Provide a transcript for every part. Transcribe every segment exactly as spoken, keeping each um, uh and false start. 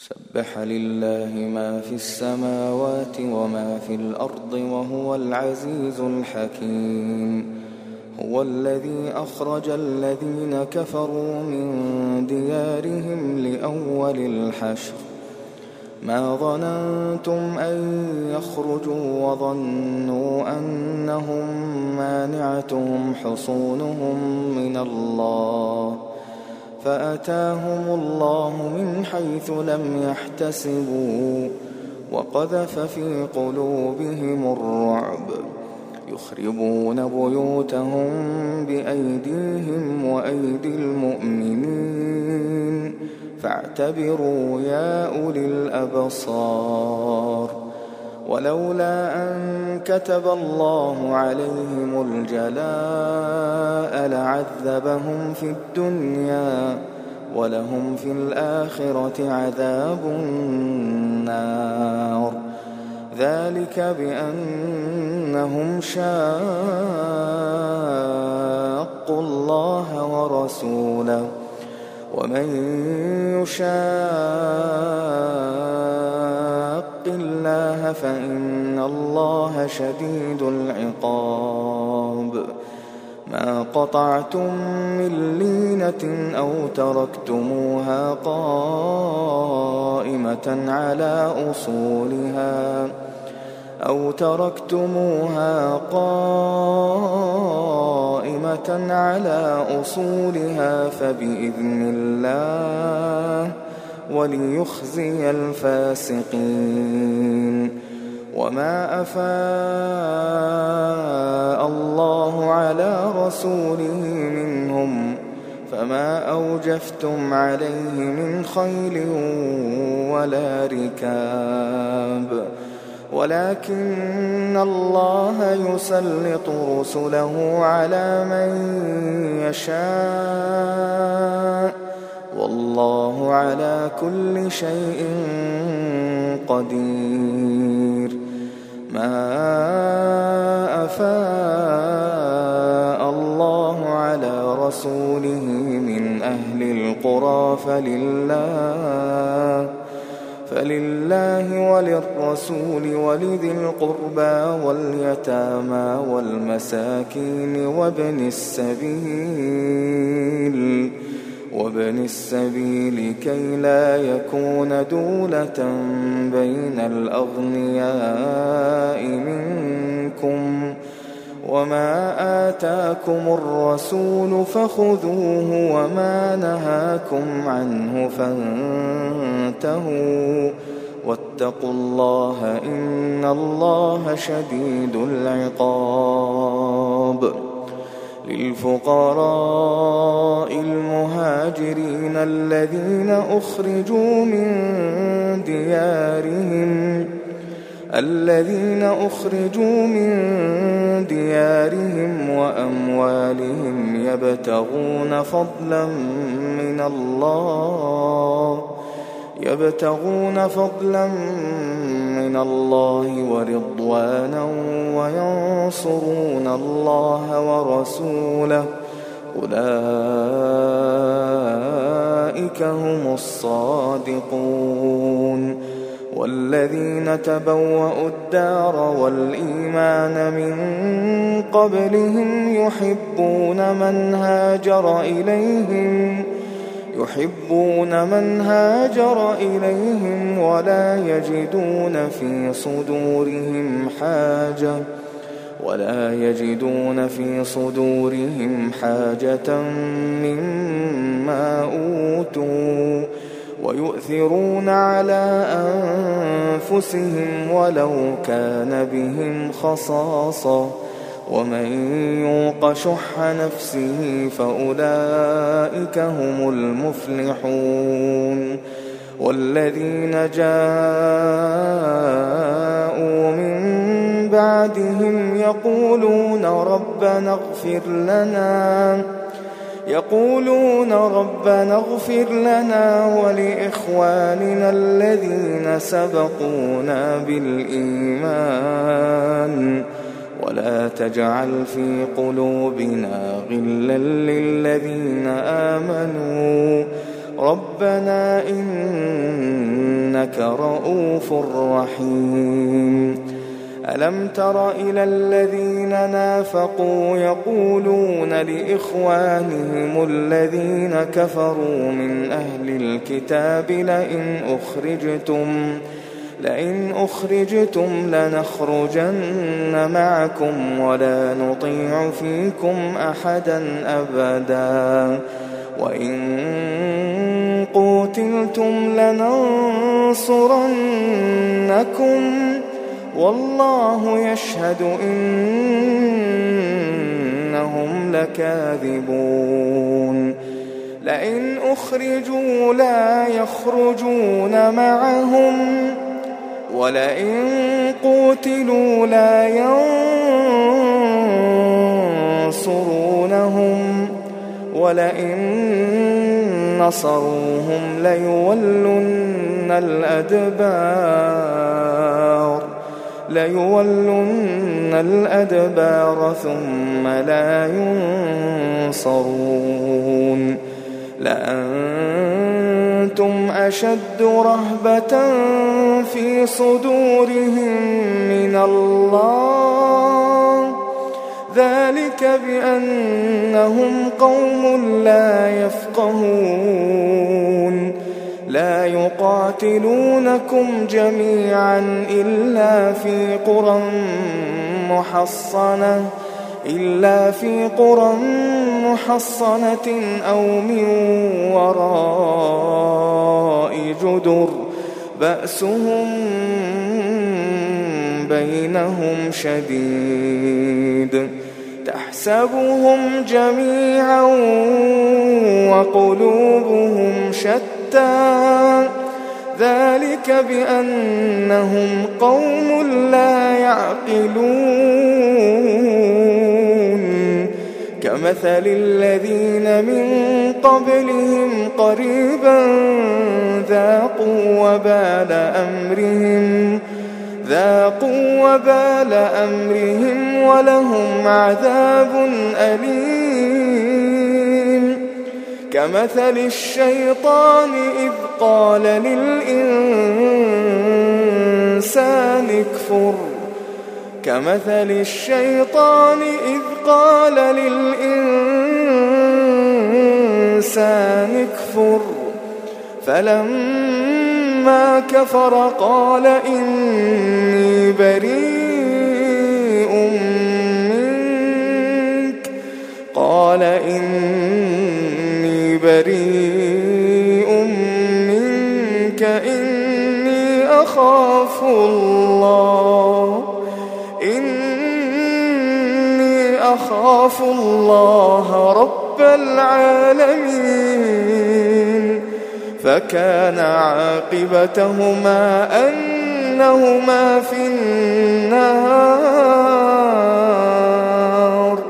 سبح لله ما في السماوات وما في الأرض وهو العزيز الحكيم. هو الذي أخرج الذين كفروا من ديارهم لأول الحشر ما ظننتم أن يخرجوا وظنوا أنهم مانعتهم حصونهم من الله فأتاهم الله من حيث لم يحتسبوا وقذف في قلوبهم الرعب يخربون بيوتهم بأيديهم وأيدي المؤمنين فاعتبروا يا أولي الأبصار. ولولا أن كتب الله عليهم الجلاء لعذبهم في الدنيا ولهم في الآخرة عذاب النار ذلك بأنهم شاقوا الله ورسوله ومن يشاق الله فإن الله شديد العقاب. ما قطعتم من لينة أو تركتموها قائمة على أصولها أو تركتموها قائمة على أصولها فبإذن الله وليخزي الفاسقين. وما أفاء الله على رسوله منهم فما أوجفتم عليه من خيل ولا ركاب ولكن الله يسلط رسله على من يشاء والله على كل شيء قدير. ما أفاء الله على رسوله من أهل القرى فلله فلله وللرسول ولذي القربى واليتامى والمساكين وابن السبيل وابن السبيل كي لا يكون دولة بين الأغنياء منكم وما آتاكم الرسول فخذوه وما نهاكم عنه فانتهوا واتقوا الله إن الله شديد العقاب. للفقراء المهاجرين الذين أخرجوا من ديارهم الذين أخرجوا من ديارهم وأموالهم يبتغون فضلا من الله يبتغون فضلا من الله ورضوانا وينصرون الله ورسوله أولئك هم الصادقون. والذين تبوأوا الدار والإيمان من قبلهم يحبون من هاجر إليهم يحبون من هاجر إليهم ولا يجدون في صدورهم حاجة ولا يجدون في صدورهم حاجة مما أوتوا ويؤثرون على أنفسهم ولو كان بهم خصاصة ومن يوق شح نفسه فأولئك هم المفلحون. والذين جاءوا من بعدهم يقولون ربنا اغفر لنا يقولون ربنا اغفر لنا ولإخواننا الذين سبقونا بالإيمان ولا تجعل في قلوبنا غلا للذين آمنوا ربنا إنك إنك رؤوف رحيم ألم تر إلى الذين نافقوا يقولون لإخوانهم الذين كفروا من أهل الكتاب لئن أخرجتم لئن أخرجتم لنخرجن معكم ولا نطيع فيكم أحدا أبدا وإن قوتلتم لننصرنكم والله يشهد إنهم لكاذبون لئن أخرجوا لا يخرجون معهم ولئن قوتلوا لا ينصرونهم ولئن نصروهم ليولن الأدبار ليولن الأدبار ثم لا ينصرون لأنتم أشد رهبة في صدورهم من الله ذلك بأنهم قوم لا يفقهون لا يقاتلونكم جميعا إلا في قرى محصنة إلا في قرى محصنة أو من وراء جدر بأسهم بينهم شديد تحسبهم جميعا وقلوبهم شتى ذلك بأنهم قوم لا يعقلون كمثل الذين من قبلهم قريبا ذاقوا وبال أمرهم ذاقوا وبال أمرهم ولهم عذاب أليم كمثل الشيطان إذ قال للإنسان اكفر كمثل الشيطان إذ قال للإنسان اكفر فلما كفر قال إني بريء منك قال إني بريء منك إني أخاف الله إني أخاف الله رب العالمين فكان عاقبتهما أنهما في النار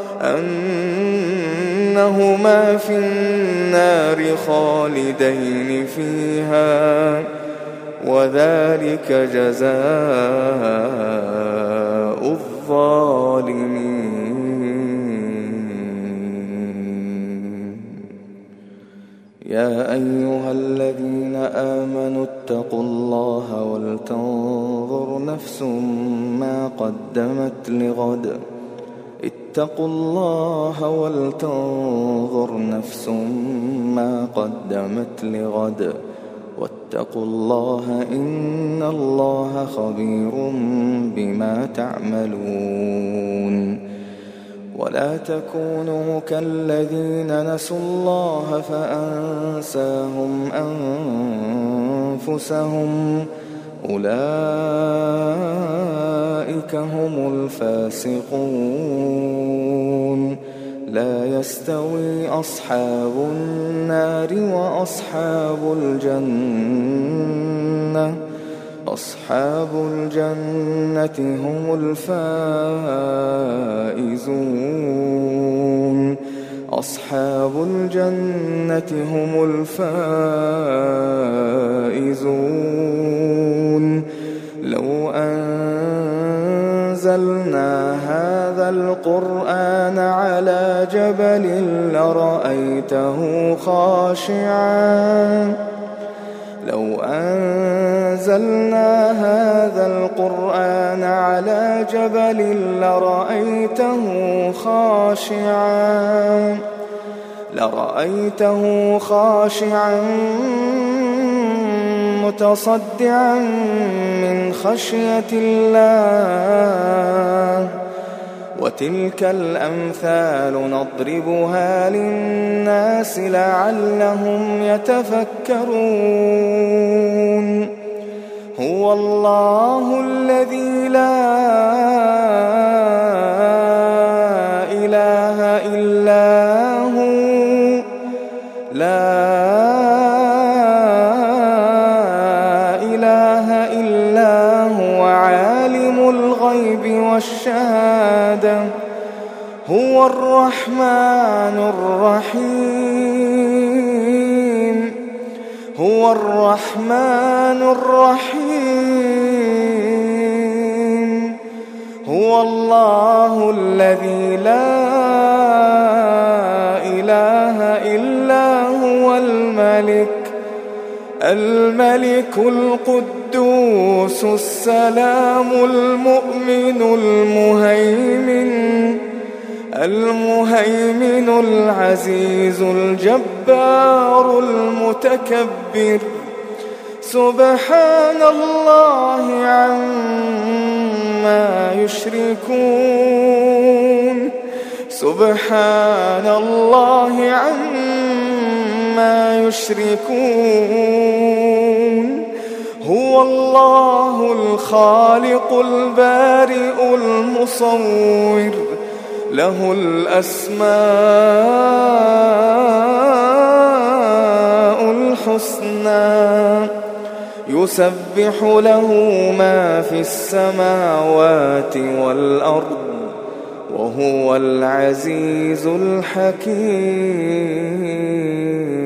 أنهما في النار خالدين فيها وذلك جزاء الظالمين يا أيها الذين آمنوا اتقوا الله ولتنظر نفس ما قدمت لغد اتقوا الله ولتنظر نفس ما قدمت لغد واتقوا الله إن الله خبير بما تعملون ولا تكونوا كالذين نسوا الله فأنساهم أنفسهم أولئك هم الفاسقون لا يستوي أصحاب النار وأصحاب الجنة أصحاب الجنة هم الفائزون أصحاب الجنة هم الفائزون لو أنزلنا هذا القرآن على جبل لرأيته خاشعا لو أنزلنا أنزلنا هذا القرآن على جبل لرأيته خاشعا لرأيته خاشعا متصدعا من خشية الله وتلك الأمثال نضربها للناس لعلهم يتفكرون هو الله الذي لا إله إلا هو لا إله إلا هو عالم الغيب والشهادة هو الرحمن الرحيم هو الرحمن الرحيم هو الله الذي لا إله إلا هو الملك الملك القدوس السلام المؤمن المهيمن المهيمن العزيز الجبار المتكبر سبحان الله عما يشركون سبحان الله عما يشركون هو الله الخالق البارئ المصور له الأسماء الحسنى يسبح له ما في السماوات والأرض وهو العزيز الحكيم.